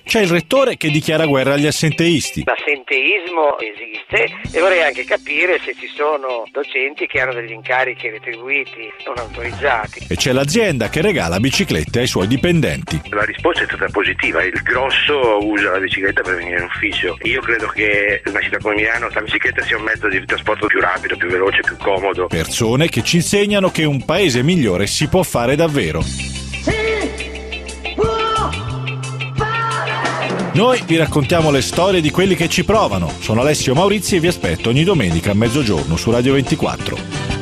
C'è il rettore che dichiara guerra agli assenteisti. L'assenteismo esiste e vorrei anche capire se ci sono docenti che hanno degli incarichi retribuiti non autorizzati. E c'è l'azienda che regala biciclette ai suoi dipendenti. La risposta è stata positiva, il grosso usa la bicicletta per venire in ufficio. Io credo che in una città come Milano la bicicletta sia un mezzo di trasporto più rapido, più veloce, più comodo. Persone che ci insegnano che un paese migliore si può fare davvero. Noi vi raccontiamo le storie di quelli che ci provano. Sono Alessio Maurizi e vi aspetto ogni domenica a mezzogiorno su Radio 24.